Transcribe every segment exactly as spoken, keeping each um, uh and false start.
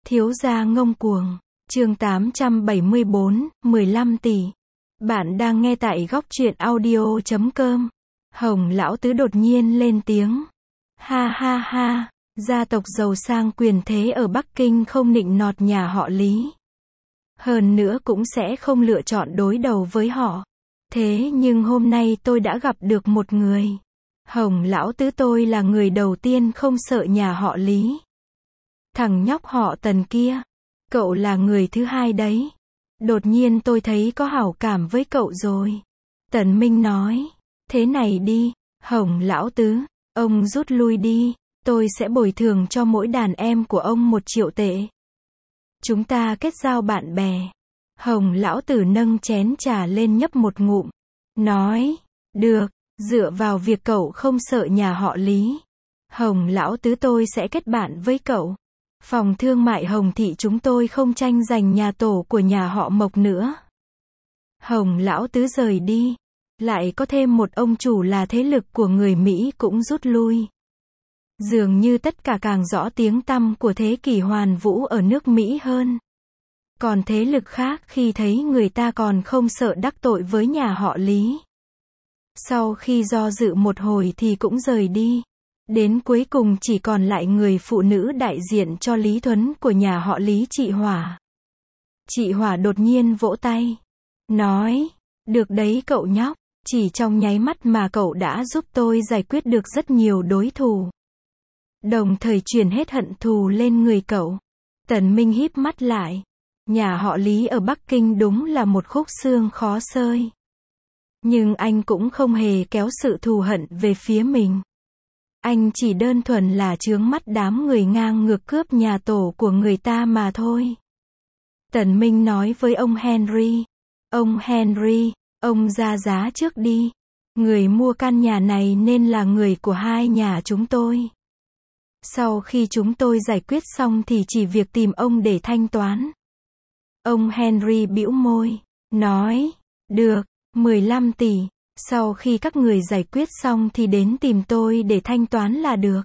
Thiếu gia ngông cuồng. Chương tám trăm bảy mươi bốn, mười lăm tỷ. Bạn đang nghe tại góc truyện audio chấm com. Hồng lão tứ đột nhiên lên tiếng. Ha ha ha, gia tộc giàu sang quyền thế ở Bắc Kinh không nịnh nọt nhà họ Lý. Hơn nữa cũng sẽ không lựa chọn đối đầu với họ. Thế nhưng hôm nay tôi đã gặp được một người. Hồng lão tứ tôi là người đầu tiên không sợ nhà họ Lý. Thằng nhóc họ Tần kia. Cậu là người thứ hai đấy. Đột nhiên tôi thấy có hảo cảm với cậu rồi. Tần Minh nói. Thế này đi, Hồng lão tứ, ông rút lui đi, tôi sẽ bồi thường cho mỗi đàn em của ông một triệu tệ. Chúng ta kết giao bạn bè. Hồng lão tử nâng chén trà lên nhấp một ngụm. Nói, được, dựa vào việc cậu không sợ nhà họ Lý. Hồng lão tứ tôi sẽ kết bạn với cậu. Phòng thương mại Hồng thị chúng tôi không tranh giành nhà tổ của nhà họ Mộc nữa. Hồng lão tứ rời đi. Lại có thêm một ông chủ là thế lực của người Mỹ cũng rút lui. Dường như tất cả càng rõ tiếng tăm của thế kỷ hoàn vũ ở nước Mỹ hơn. Còn thế lực khác khi thấy người ta còn không sợ đắc tội với nhà họ Lý. Sau khi do dự một hồi thì cũng rời đi. Đến cuối cùng chỉ còn lại người phụ nữ đại diện cho Lý Thuấn của nhà họ Lý, chị Hỏa. Chị Hỏa đột nhiên vỗ tay. Nói, được đấy cậu nhóc, chỉ trong nháy mắt mà cậu đã giúp tôi giải quyết được rất nhiều đối thủ. Đồng thời truyền hết hận thù lên người cậu. Tần Minh híp mắt lại. Nhà họ Lý ở Bắc Kinh đúng là một khúc xương khó xơi. Nhưng anh cũng không hề kéo sự thù hận về phía mình. Anh chỉ đơn thuần là chướng mắt đám người ngang ngược cướp nhà tổ của người ta mà thôi. Tần Minh nói với ông Henry. Ông Henry, ông ra giá trước đi. Người mua căn nhà này nên là người của hai nhà chúng tôi. Sau khi chúng tôi giải quyết xong thì chỉ việc tìm ông để thanh toán. Ông Henry bĩu môi. Nói, được, mười lăm tỷ. Sau khi các người giải quyết xong thì đến tìm tôi để thanh toán là được.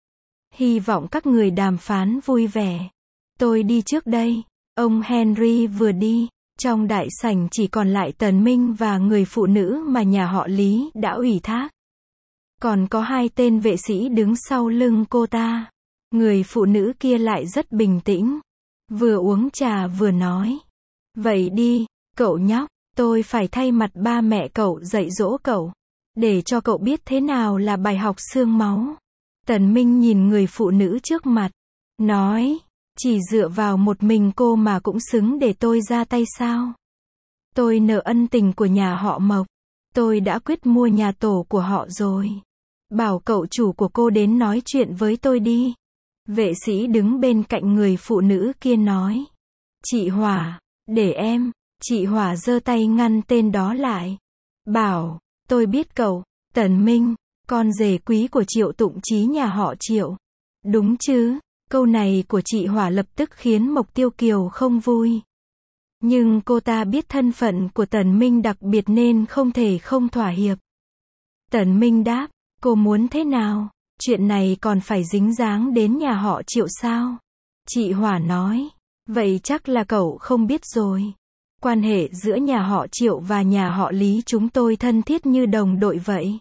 Hy vọng các người đàm phán vui vẻ. Tôi đi trước đây. Ông Henry vừa đi. Trong đại sảnh chỉ còn lại Tần Minh và người phụ nữ mà nhà họ Lý đã ủy thác. Còn có hai tên vệ sĩ đứng sau lưng cô ta. Người phụ nữ kia lại rất bình tĩnh. Vừa uống trà vừa nói. Vậy đi, cậu nhóc, tôi phải thay mặt ba mẹ cậu dạy dỗ cậu. Để cho cậu biết thế nào là bài học xương máu. Tần Minh nhìn người phụ nữ trước mặt. Nói, chỉ dựa vào một mình cô mà cũng xứng để tôi ra tay sao? Tôi nợ ân tình của nhà họ Mộc. Tôi đã quyết mua nhà tổ của họ rồi. Bảo cậu chủ của cô đến nói chuyện với tôi đi. Vệ sĩ đứng bên cạnh người phụ nữ kia nói. Chị Hỏa, để em. Chị Hỏa giơ tay ngăn tên đó lại. Bảo, tôi biết cậu, Tần Minh, con rể quý của Triệu Tụng Chí nhà họ Triệu. Đúng chứ? Câu này của chị Hỏa lập tức khiến Mộc Tiêu Kiều không vui. Nhưng cô ta biết thân phận của Tần Minh đặc biệt nên không thể không thỏa hiệp. Tần Minh đáp, cô muốn thế nào? Chuyện này còn phải dính dáng đến nhà họ Triệu sao? Chị Hỏa nói, vậy chắc là cậu không biết rồi. Quan hệ giữa nhà họ Triệu và nhà họ Lý chúng tôi thân thiết như đồng đội vậy.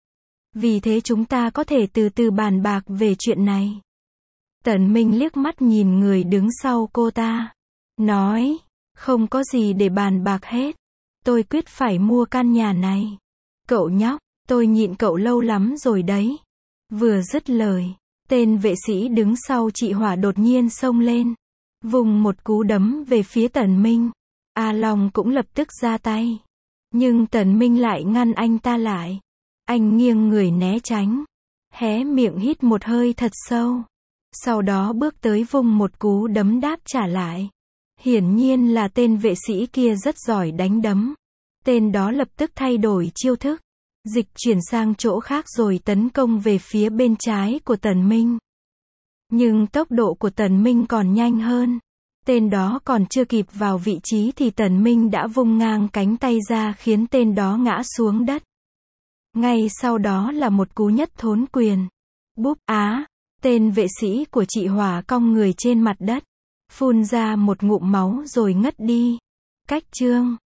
Vì thế chúng ta có thể từ từ bàn bạc về chuyện này. Tần Minh liếc mắt nhìn người đứng sau cô ta. Nói, không có gì để bàn bạc hết. Tôi quyết phải mua căn nhà này. Cậu nhóc, tôi nhịn cậu lâu lắm rồi đấy. Vừa dứt lời, tên vệ sĩ đứng sau chị Hỏa đột nhiên xông lên. Vùng một cú đấm về phía Tần Minh. A Long cũng lập tức ra tay. Nhưng Tần Minh lại ngăn anh ta lại. Anh nghiêng người né tránh. Hé miệng hít một hơi thật sâu. Sau đó bước tới vùng một cú đấm đáp trả lại. Hiển nhiên là tên vệ sĩ kia rất giỏi đánh đấm. Tên đó lập tức thay đổi chiêu thức. Dịch chuyển sang chỗ khác rồi tấn công về phía bên trái của Tần Minh. Nhưng tốc độ của Tần Minh còn nhanh hơn. Tên đó còn chưa kịp vào vị trí thì Tần Minh đã vung ngang cánh tay ra khiến tên đó ngã xuống đất. Ngay sau đó là một cú nhất thốn quyền. Búp á, tên vệ sĩ của chị Hỏa cong người trên mặt đất. phun ra một ngụm máu rồi ngất đi. Cách chương